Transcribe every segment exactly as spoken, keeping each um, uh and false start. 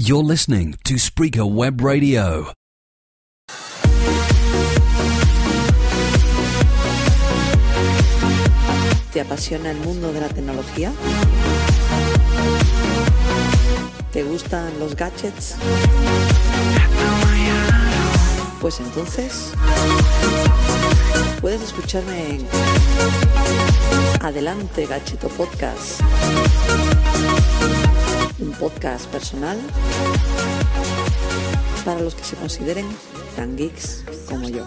You're listening to Spreaker Web Radio. ¿Te apasiona el mundo de la tecnología? ¿Te gustan los gadgets? Pues entonces puedes escucharme en Adelante Gadgeto Podcast, un podcast personal para los que se consideren tan geeks como yo.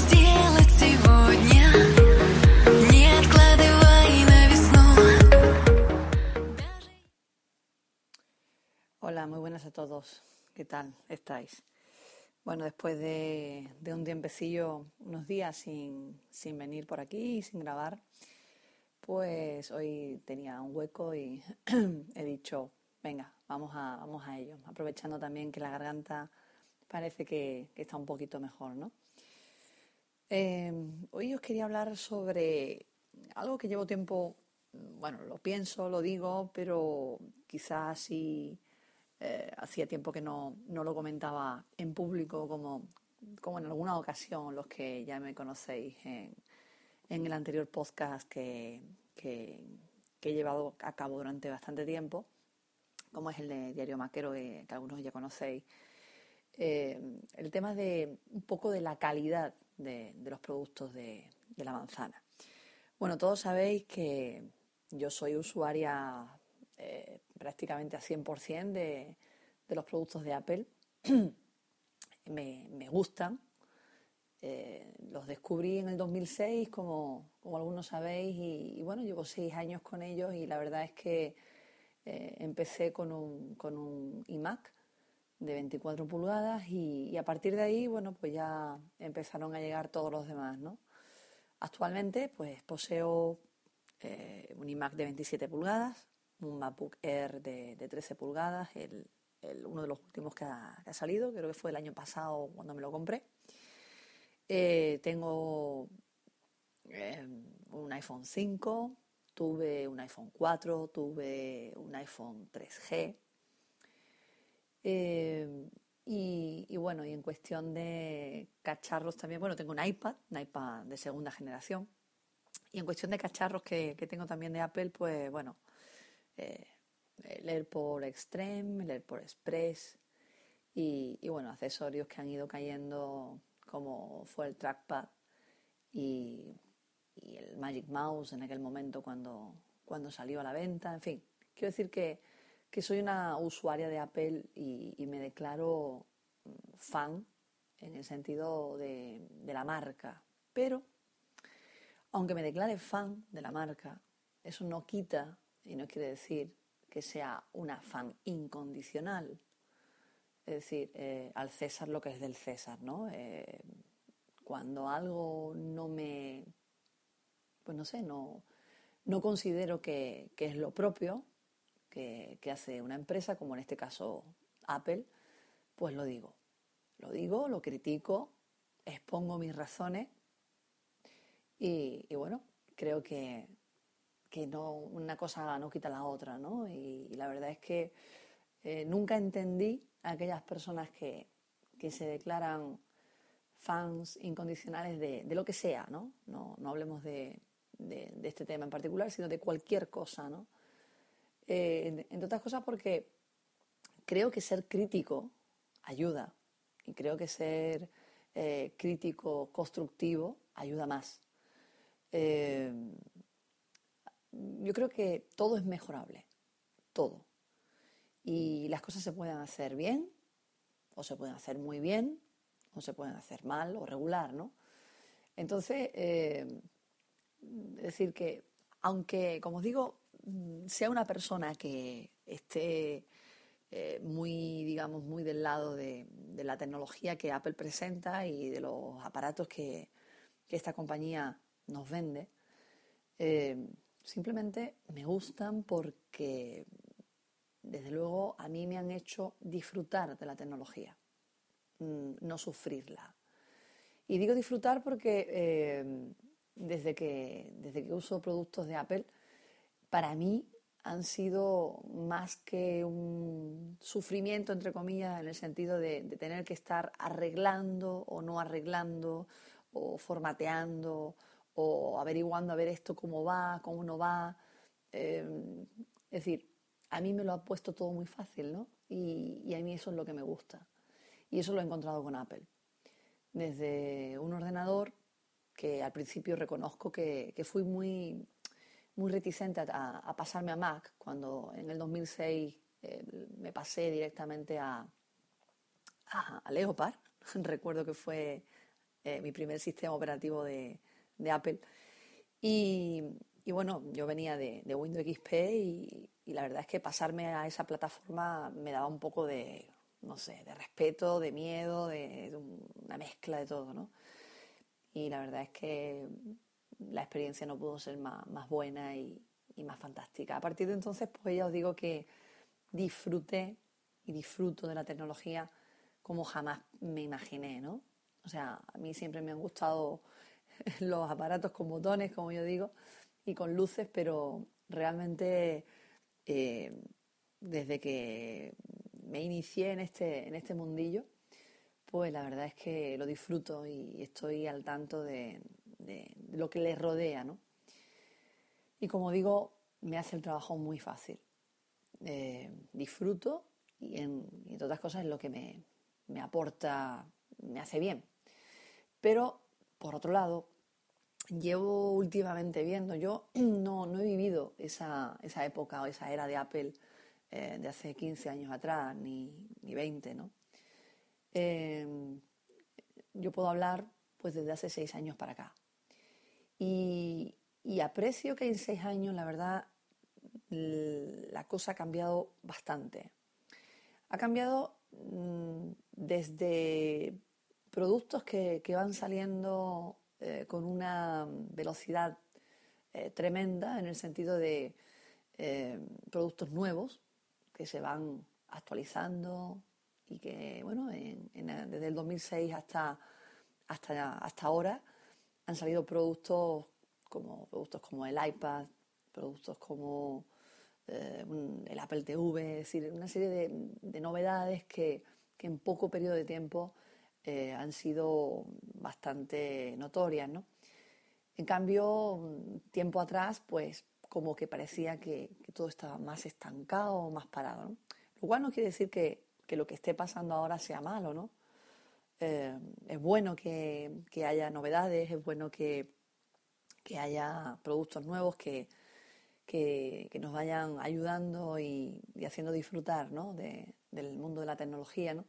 Hola, muy buenas a todos. ¿Qué tal estáis? Bueno, después de, de un tiempecillo, unos días sin, sin venir por aquí y sin grabar, pues hoy tenía un hueco y he dicho, venga, vamos a, vamos a ello, aprovechando también que la garganta parece que, que está un poquito mejor, ¿no? Eh, hoy os quería hablar sobre algo que llevo tiempo, bueno, lo pienso, lo digo, pero quizás sí eh, hacía tiempo que no, no lo comentaba en público como, como en alguna ocasión los que ya me conocéis en, en el anterior podcast que, que, que he llevado a cabo durante bastante tiempo, como es el de Diario Maquero, que, que algunos ya conocéis. Eh, el tema de un poco de la calidad de, de los productos de, de la manzana. Bueno, todos sabéis que yo soy usuaria eh, prácticamente a cien por ciento de, de los productos de Apple. me, me gustan. Eh, los descubrí en el dos mil seis, como, como algunos sabéis, y, y bueno, llevo seis años con ellos y la verdad es que eh, empecé con un, con un iMac de veinticuatro pulgadas y, y a partir de ahí, bueno, pues ya empezaron a llegar todos los demás, ¿no? Actualmente, pues poseo eh, un iMac de veintisiete pulgadas, un MacBook Air de, de trece pulgadas, el, el, uno de los últimos que ha, que ha salido, creo que fue el año pasado cuando me lo compré. Eh, tengo eh, un iPhone cinco, tuve un iPhone cuatro, tuve un iPhone tres G. Eh, y, y bueno, y en cuestión de cacharros también, bueno, tengo un iPad, un iPad de segunda generación. Y en cuestión de cacharros que, que tengo también de Apple, pues bueno, eh, el AirPod Extreme, el AirPod Express y, y bueno, accesorios que han ido cayendo como fue el trackpad y, y el Magic Mouse en aquel momento cuando, cuando salió a la venta. En fin, quiero decir que, que soy una usuaria de Apple y, y me declaro fan en el sentido de, de la marca. Pero, aunque me declare fan de la marca, eso no quita y no quiere decir que sea una fan incondicional. Es decir, eh, al César lo que es del César, ¿no? Eh, cuando algo no me, pues no sé, no, no considero que, que es lo propio que, que hace una empresa, como en este caso Apple, pues lo digo. Lo digo, lo critico, expongo mis razones y, y bueno, creo que, que no, una cosa no quita la otra, ¿no? Y, y la verdad es que eh, nunca entendí a aquellas personas que, que se declaran fans incondicionales de, de lo que sea, ¿no? No, no hablemos de, de, de este tema en particular, sino de cualquier cosa, ¿no? Eh, entre otras cosas porque creo que ser crítico ayuda y creo que ser eh, crítico constructivo ayuda más. Eh, yo creo que todo es mejorable, todo. Y las cosas se pueden hacer bien, o se pueden hacer muy bien, o se pueden hacer mal o regular, ¿no? Entonces, eh, es decir que, aunque, como os digo, sea una persona que esté eh, muy, digamos, muy del lado de, de la tecnología que Apple presenta y de los aparatos que, que esta compañía nos vende, eh, simplemente me gustan porque desde luego a mí me han hecho disfrutar de la tecnología, no sufrirla. Y digo disfrutar porque eh, desde que, desde que uso productos de Apple, para mí han sido más que un sufrimiento, entre comillas, en el sentido de, de tener que estar arreglando o no arreglando, o formateando, o averiguando a ver esto cómo va, cómo no va. Eh, es decir, a mí me lo ha puesto todo muy fácil, ¿no? Y, y a mí eso es lo que me gusta. Y eso lo he encontrado con Apple. Desde un ordenador que al principio reconozco que, que fui muy, muy reticente a, a pasarme a Mac, cuando en el dos mil seis eh, me pasé directamente a, a, a Leopard. Recuerdo que fue eh, mi primer sistema operativo de, de Apple. Y, y bueno, yo venía de, de Windows X P y, y la verdad es que pasarme a esa plataforma me daba un poco de, no sé, de respeto, de miedo, de, de una mezcla de todo, ¿no? Y la verdad es que la experiencia no pudo ser más, más buena y, y más fantástica. A partir de entonces, pues ya os digo que disfruté y disfruto de la tecnología como jamás me imaginé, ¿no? O sea, a mí siempre me han gustado los aparatos con botones, como yo digo, y con luces, pero realmente eh, desde que me inicié en este, en este mundillo, pues la verdad es que lo disfruto y estoy al tanto de, de, de lo que les rodea, ¿no? Y como digo, me hace el trabajo muy fácil. Eh, disfruto y, en, y entre otras cosas es lo que me, me aporta, me hace bien. Pero, por otro lado, llevo últimamente viendo, yo no, no he vivido esa, esa época o esa era de Apple eh, de hace quince años atrás, ni, ni veinte, ¿no? Eh, yo puedo hablar pues desde hace seis años para acá. Y, y aprecio que en seis años, la verdad, la cosa ha cambiado bastante. Ha cambiado mmm, desde productos que, que van saliendo eh, con una velocidad eh, tremenda, en el sentido de eh, productos nuevos que se van actualizando y que, bueno, en, en, desde el dos mil seis hasta, hasta, hasta ahora han salido productos como, productos como el iPad, productos como eh, un, el Apple T V, es decir, una serie de, de novedades que, que en poco periodo de tiempo eh, han sido bastante notorias, ¿no? En cambio, tiempo atrás, pues como que parecía que, que todo estaba más estancado, más parado, ¿no? Lo cual no quiere decir que, que lo que esté pasando ahora sea malo, ¿no? Eh, es bueno que, que haya novedades, es bueno que, que haya productos nuevos que, que, que nos vayan ayudando y, y haciendo disfrutar, ¿no? de, del mundo de la tecnología, ¿no?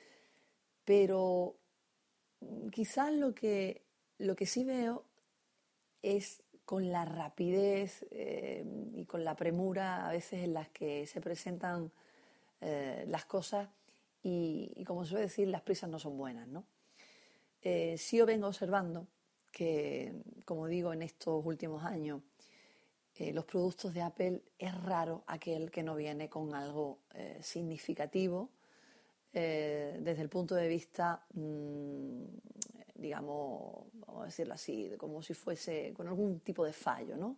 Pero quizás lo que, lo que sí veo es con la rapidez eh, y con la premura a veces en las que se presentan eh, las cosas y, y, como suele decir, las prisas no son buenas, ¿no? Eh, sí yo vengo observando que, como digo, en estos últimos años, eh, los productos de Apple es raro aquel que no viene con algo eh, significativo eh, desde el punto de vista, mmm, digamos, vamos a decirlo así, como si fuese con algún tipo de fallo, ¿no?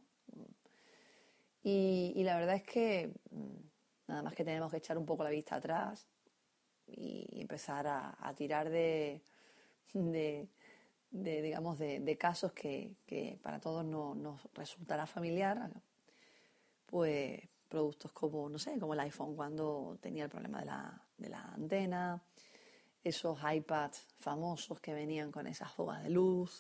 Y, y la verdad es que mmm, nada más que tenemos que echar un poco la vista atrás y empezar a, a tirar de, de, de digamos, de, de casos que, que para todos no, nos resultará familiar, pues productos como, no sé, como el iPhone cuando tenía el problema de la, de la antena, esos iPads famosos que venían con esas fugas de luz,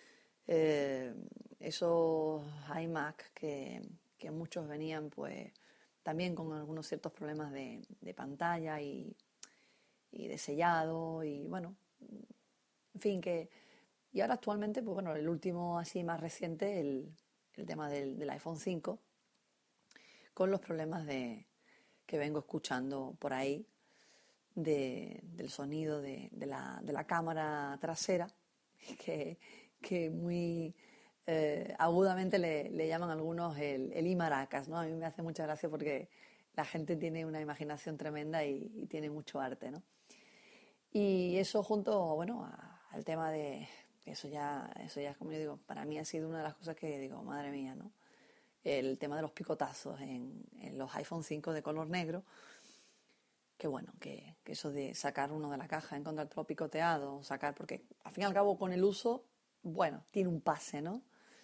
eh, esos iMac que, que muchos venían pues también con algunos ciertos problemas de, de pantalla y, y de sellado y bueno, en fin, que y ahora actualmente, pues bueno, el último así más reciente, el, el tema del, del iPhone cinco, con los problemas de, que vengo escuchando por ahí de, del sonido de, de, la, de la cámara trasera, que, que muy eh, agudamente le, le llaman algunos el, el iMaracas, ¿no? A mí me hace mucha gracia porque la gente tiene una imaginación tremenda y, y tiene mucho arte, ¿no? Y eso junto, bueno, a, al tema de... Eso ya, eso ya, como yo digo, para mí ha sido una de las cosas que digo, madre mía, ¿no? el tema de los picotazos en, en los iPhone cinco de color negro, que bueno, que, que eso de sacar uno de la caja, encontrártelo picoteado, sacar, porque al fin y al cabo con el uso, bueno, tiene un pase, ¿no?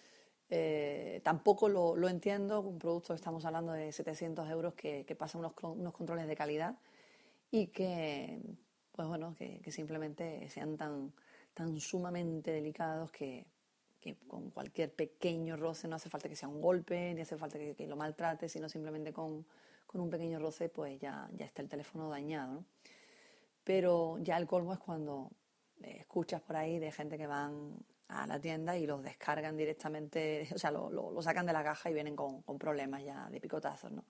Eh, tampoco lo, lo entiendo, un producto que estamos hablando de setecientos euros que, que pasa unos, unos controles de calidad y que, pues bueno, que, que simplemente sean tan, tan sumamente delicados que, que con cualquier pequeño roce, no hace falta que sea un golpe, ni hace falta que, que lo maltrate, sino simplemente con, con un pequeño roce, pues ya, ya está el teléfono dañado, ¿no? Pero ya el colmo es cuando eh, escuchas por ahí de gente que van a la tienda y los descargan directamente, o sea, lo, lo, lo sacan de la caja y vienen con, con problemas ya de picotazos, ¿no?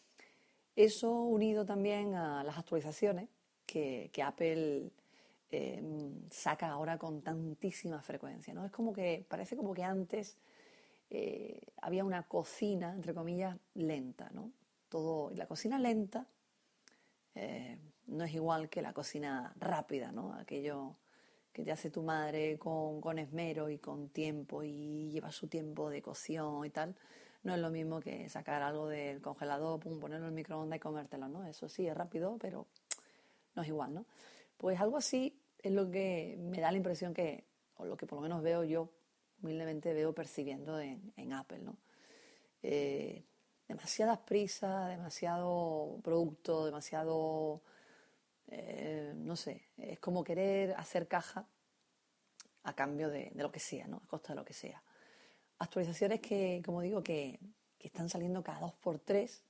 Eso unido también a las actualizaciones que, que Apple eh, saca ahora con tantísima frecuencia, ¿no? Es como que, parece como que antes eh, había una cocina, entre comillas, lenta, ¿no? Todo, y la cocina lenta eh, no es igual que la cocina rápida, ¿no? Aquello que te hace tu madre con, con esmero y con tiempo y lleva su tiempo de cocción y tal. No es lo mismo que sacar algo del congelador, pum, ponerlo en el microondas y comértelo, ¿no? Eso sí, es rápido, pero no es igual, ¿no? Pues algo así es lo que me da la impresión que, o lo que por lo menos veo yo, humildemente veo percibiendo en, en Apple, ¿no? Eh, demasiadas prisas, demasiado producto, demasiado, eh, no sé, es como querer hacer caja a cambio de, de lo que sea, ¿no? A costa de lo que sea. Actualizaciones que, como digo, que, que están saliendo cada dos por tres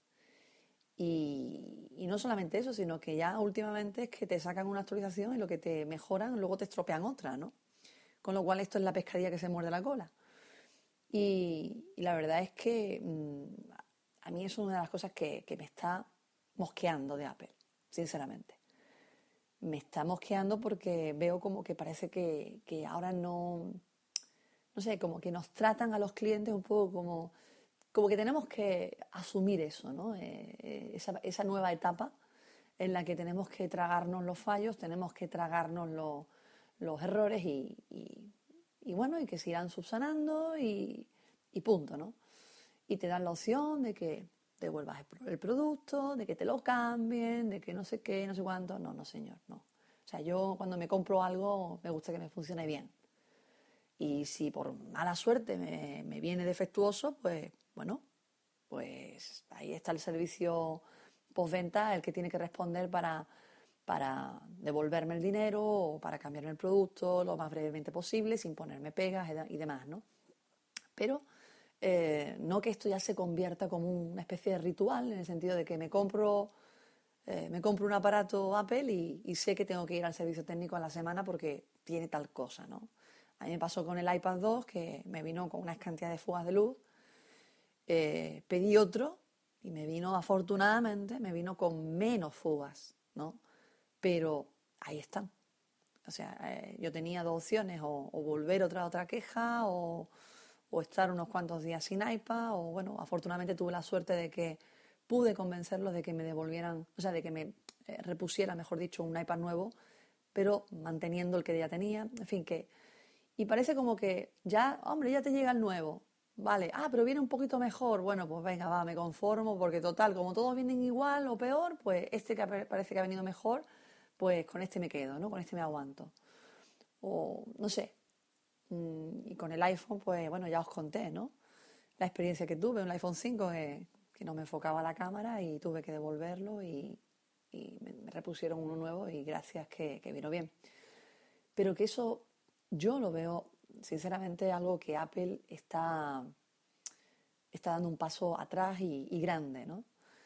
y, y no solamente eso, sino que ya últimamente es que te sacan una actualización y lo que te mejoran luego te estropean otra, ¿no? Con lo cual esto es la pescadilla que se muerde la cola. Y, y la verdad es que mmm, a mí es una de las cosas que, que me está mosqueando de Apple, sinceramente. Me está mosqueando porque veo como que parece que, que ahora no, no sé, como que nos tratan a los clientes un poco como, como que tenemos que asumir eso, ¿no? Eh, eh, esa, esa nueva etapa en la que tenemos que tragarnos los fallos, tenemos que tragarnos los, los errores y, y, y bueno, y que se irán subsanando y, y punto, ¿no? Y te dan la opción de que devuelvas el producto, de que te lo cambien, de que no sé qué, no sé cuánto. No, no, señor, no. O sea, yo cuando me compro algo me gusta que me funcione bien. Y si por mala suerte me, me viene defectuoso, pues bueno, pues ahí está el servicio postventa, el que tiene que responder para, para devolverme el dinero o para cambiarme el producto lo más brevemente posible, sin ponerme pegas y demás, ¿no? Pero eh, no que esto ya se convierta como una especie de ritual, en el sentido de que me compro, eh, me compro un aparato Apple y, y sé que tengo que ir al servicio técnico a la semana porque tiene tal cosa, ¿no? A mí me pasó con el iPad dos, que me vino con una cantidad de fugas de luz. Eh, pedí otro y me vino, afortunadamente, me vino con menos fugas, ¿no? Pero ahí están. O sea, eh, yo tenía dos opciones, o, o volver otra otra queja, o, o estar unos cuantos días sin iPad, o bueno, afortunadamente tuve la suerte de que pude convencerlos de que me devolvieran, o sea, de que me eh, repusiera, mejor dicho, un iPad nuevo, pero manteniendo el que ya tenía, en fin, que... Y parece como que ya, hombre, ya te llega el nuevo, vale, ah, pero viene un poquito mejor, bueno, pues venga, va, me conformo, porque total, como todos vienen igual o peor, pues este que parece que ha venido mejor, pues con este me quedo, ¿no? Con este me aguanto. O, no sé, y con el iPhone, pues bueno, ya os conté, ¿no? La experiencia que tuve, un iPhone cinco que, que no me enfocaba la cámara y tuve que devolverlo y, y me, me repusieron uno nuevo y gracias que, que vino bien. Pero que eso yo lo veo, sinceramente, algo que Apple está, está dando un paso atrás y, y grande, ¿no?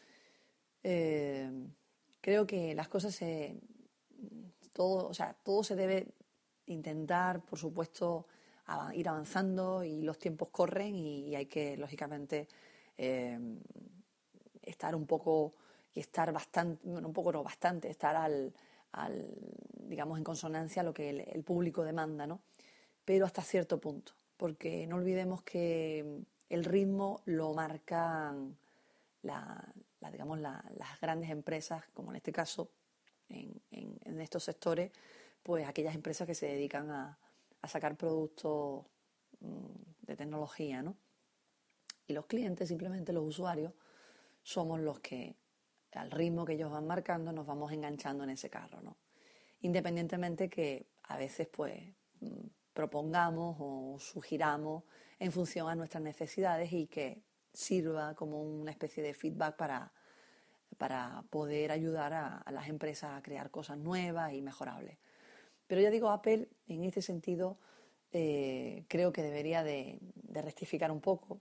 Eh, creo que las cosas se... Todo, o sea, todo se debe intentar, por supuesto, ir avanzando y los tiempos corren y hay que, lógicamente, eh, estar un poco y estar bastante, bueno, un poco no, bastante, estar al, al digamos, en consonancia a lo que el, el público demanda, ¿no? Pero hasta cierto punto, porque no olvidemos que el ritmo lo marcan la, la, digamos, la, las grandes empresas, como en este caso, en, en, en estos sectores, pues aquellas empresas que se dedican a, a sacar productos mmm, de tecnología, ¿no? Y los clientes, simplemente los usuarios, somos los que, al ritmo que ellos van marcando, nos vamos enganchando en ese carro, ¿no? Independientemente que a veces pues propongamos o sugiramos en función a nuestras necesidades y que sirva como una especie de feedback para, para poder ayudar a, a las empresas a crear cosas nuevas y mejorables. Pero ya digo, Apple en este sentido eh, creo que debería de, de rectificar un poco,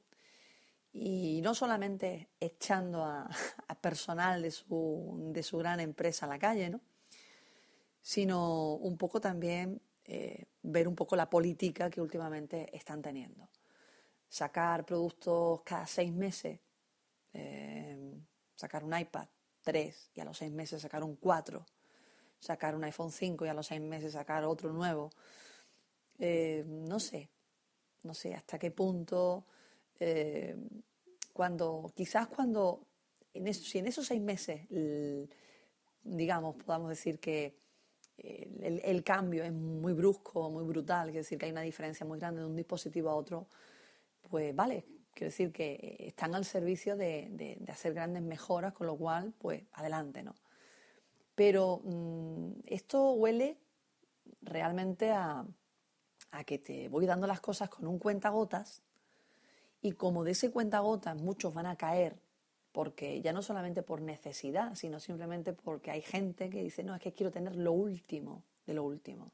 y no solamente echando a, a personal de su, de su gran empresa a la calle, ¿no?, sino un poco también eh, ver un poco la política que últimamente están teniendo. Sacar productos cada seis meses, eh, sacar un iPad tres y a los seis meses sacar un cuatro, sacar un iPhone cinco y a los seis meses sacar otro nuevo. Eh, no sé, no sé hasta qué punto, eh, cuando, quizás cuando, en eso, si en esos seis meses, el, digamos, podamos decir que el, el cambio es muy brusco, muy brutal, quiere decir que hay una diferencia muy grande de un dispositivo a otro, pues vale, quiero decir que están al servicio de, de, de hacer grandes mejoras, con lo cual, pues adelante, ¿no? Pero mmm, esto huele realmente a, a que te voy dando las cosas con un cuentagotas, y como de ese cuentagotas muchos van a caer, porque ya no solamente por necesidad, sino simplemente porque hay gente que dice, no, es que quiero tener lo último de lo último.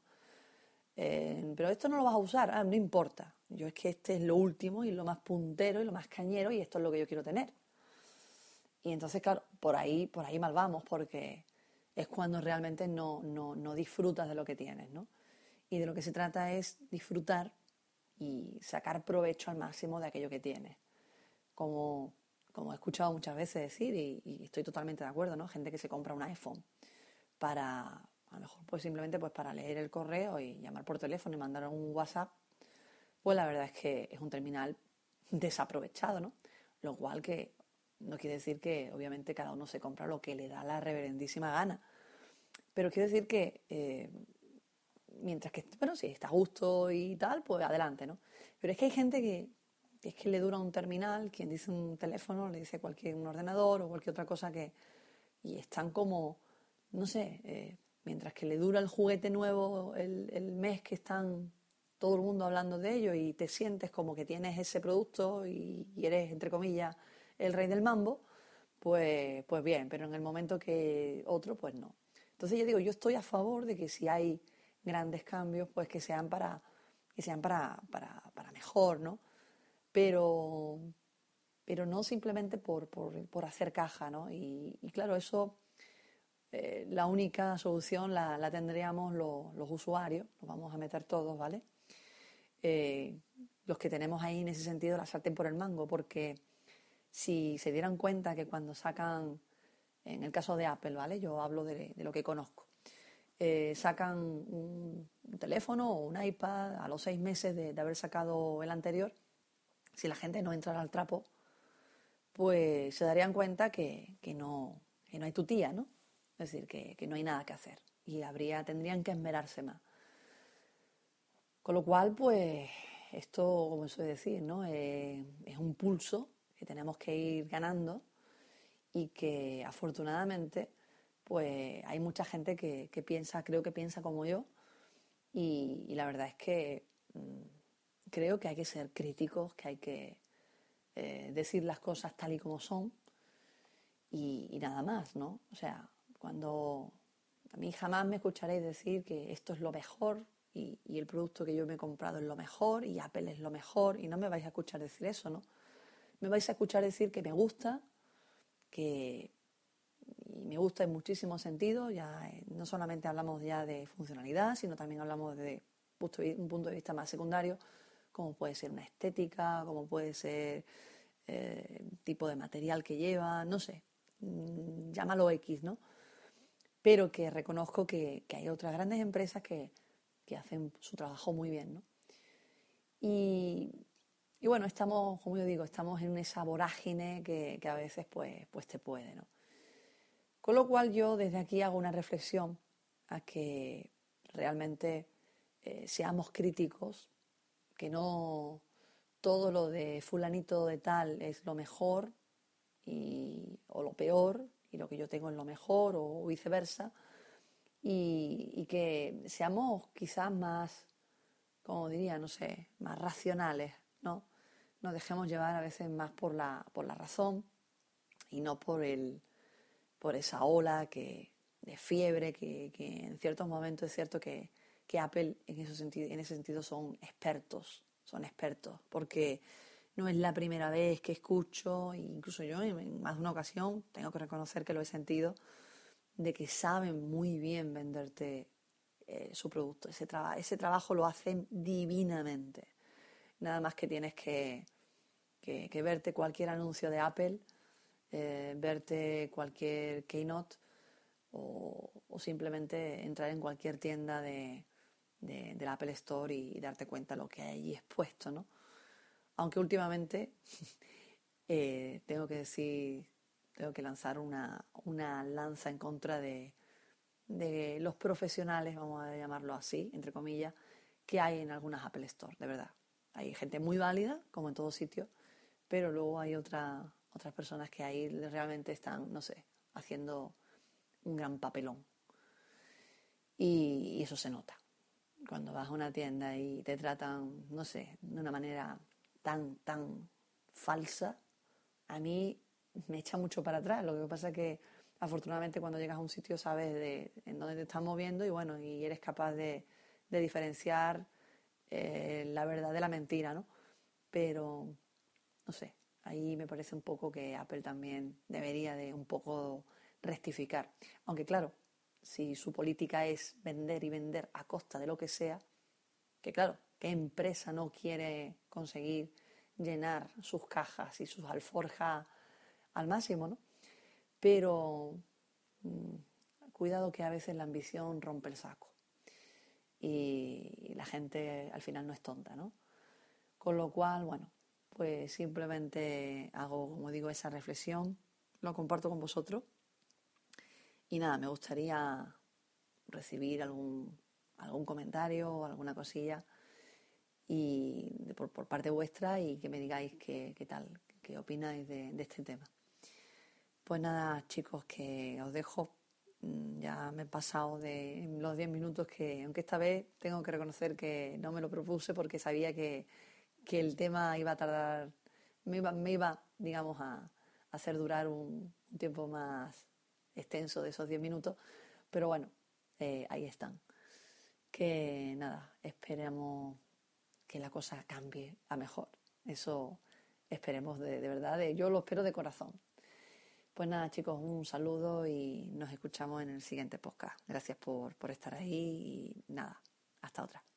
Eh, pero esto no lo vas a usar, ah, no importa. Yo es que este es lo último y lo más puntero y lo más cañero y esto es lo que yo quiero tener. Y entonces, claro, por ahí, por ahí mal vamos, porque es cuando realmente no, no, no disfrutas de lo que tienes, ¿no? Y de lo que se trata es disfrutar y sacar provecho al máximo de aquello que tienes. Como... como he escuchado muchas veces decir, y, y estoy totalmente de acuerdo, ¿no? Gente que se compra un iPhone para, a lo mejor pues simplemente pues para leer el correo y llamar por teléfono y mandar un WhatsApp, pues la verdad es que es un terminal desaprovechado, ¿no? Lo cual que no quiere decir que obviamente cada uno se compra lo que le da la reverendísima gana, pero quiere decir que eh, mientras que, bueno, si está a gusto y tal, pues adelante, ¿no? Pero es que hay gente que es que le dura un terminal, quien dice un teléfono, le dice cualquier un ordenador o cualquier otra cosa, que y están como, no sé, eh, mientras que le dura el juguete nuevo el, el mes que están todo el mundo hablando de ello y te sientes como que tienes ese producto y, y eres, entre comillas, el rey del mambo, pues, pues bien, pero en el momento que otro, pues no. Entonces yo digo, yo estoy a favor de que si hay grandes cambios, pues que sean para, que sean para, para, para mejor, ¿no? Pero, pero no simplemente por, por, por hacer caja, ¿no? Y, y claro, eso, eh, la única solución la, la tendríamos los, los usuarios, nos vamos a meter todos, ¿vale? Eh, los que tenemos ahí en ese sentido la sartén por el mango, porque si se dieran cuenta que cuando sacan, en el caso de Apple, ¿vale? Yo hablo de, de lo que conozco, eh, sacan un, un teléfono o un iPad a los seis meses de, de haber sacado el anterior. Si la gente no entrara al trapo, pues se darían cuenta que, que, no, que no hay tutía, ¿no? Es decir, que, que no hay nada que hacer y habría, tendrían que esmerarse más. Con lo cual, pues, esto, como suele decir, ¿no? Eh, es un pulso que tenemos que ir ganando y que afortunadamente, pues, hay mucha gente que, que piensa, creo que piensa como yo, y, y la verdad es que mmm, creo que hay que ser críticos, que hay que eh, decir las cosas tal y como son y, y nada más, ¿no? O sea, cuando a mí jamás me escucharéis decir que esto es lo mejor y, y el producto que yo me he comprado es lo mejor y Apple es lo mejor, y no me vais a escuchar decir eso, ¿no? Me vais a escuchar decir que me gusta, que y me gusta en muchísimos sentidos, ya eh, no solamente hablamos ya de funcionalidad, sino también hablamos de punto, un punto de vista más secundario, como puede ser una estética, como puede ser eh, tipo de material que lleva, no sé, mmm, llámalo X, ¿no? Pero que reconozco que, que hay otras grandes empresas que, que hacen su trabajo muy bien, ¿no? Y, y bueno, estamos, como yo digo, estamos en esa vorágine que, que a veces pues, pues te puede, ¿no? Con lo cual yo desde aquí hago una reflexión a que realmente eh, seamos críticos, que no, todo lo de fulanito de tal es lo mejor y, o lo peor, y lo que yo tengo es lo mejor, o viceversa, y, y que seamos quizás más, como diría, no sé, más racionales, ¿no? Nos dejemos llevar a veces más por la, por la razón y no por el, por esa ola que, de fiebre que, que en ciertos momentos es cierto que, que Apple en ese sentido, en ese sentido son expertos, son expertos, porque no es la primera vez que escucho, e incluso yo en más de una ocasión tengo que reconocer que lo he sentido, de que saben muy bien venderte eh, su producto. Ese, traba, ese trabajo lo hacen divinamente. Nada más que tienes que, que, que verte cualquier anuncio de Apple, eh, verte cualquier keynote o, o simplemente entrar en cualquier tienda de, de, del Apple Store y, y darte cuenta de lo que hay allí expuesto, ¿no? Aunque últimamente eh, tengo que decir, tengo que lanzar una, una lanza en contra de, de los profesionales, vamos a llamarlo así, entre comillas, que hay en algunas Apple Store, de verdad. Hay gente muy válida, como en todo sitio, pero luego hay otra, otras personas que ahí realmente están, no sé, haciendo un gran papelón. Y, y eso se nota. Cuando vas a una tienda y te tratan, no sé, de una manera tan, tan falsa, a mí me echa mucho para atrás. Lo que pasa es que afortunadamente cuando llegas a un sitio sabes de, en dónde te estás moviendo y bueno, y eres capaz de, de diferenciar eh, la verdad de la mentira, ¿no? Pero, no sé, ahí me parece un poco que Apple también debería de un poco rectificar. Aunque claro, si su política es vender y vender a costa de lo que sea, que claro, ¿qué empresa no quiere conseguir llenar sus cajas y sus alforjas al máximo, ¿no? Pero mmm, cuidado que a veces la ambición rompe el saco y la gente al final no es tonta, ¿no? Con lo cual, bueno, pues simplemente hago, como digo, esa reflexión, lo comparto con vosotros y nada, me gustaría recibir algún, algún comentario o alguna cosilla y de, por, por parte vuestra y que me digáis qué, qué tal, qué opináis de, de este tema. Pues nada, chicos, que os dejo. Ya me he pasado de los diez minutos que, aunque esta vez tengo que reconocer que no me lo propuse porque sabía que, que el tema iba a tardar, me iba, me iba digamos, a, a hacer durar un, un tiempo más extenso de esos diez minutos. Pero bueno, eh, ahí están. Que nada, esperemos que la cosa cambie a mejor. Eso esperemos de, de verdad, de, yo lo espero de corazón. Pues nada, chicos, un saludo y nos escuchamos en el siguiente podcast. Gracias por, por estar ahí y nada, hasta otra.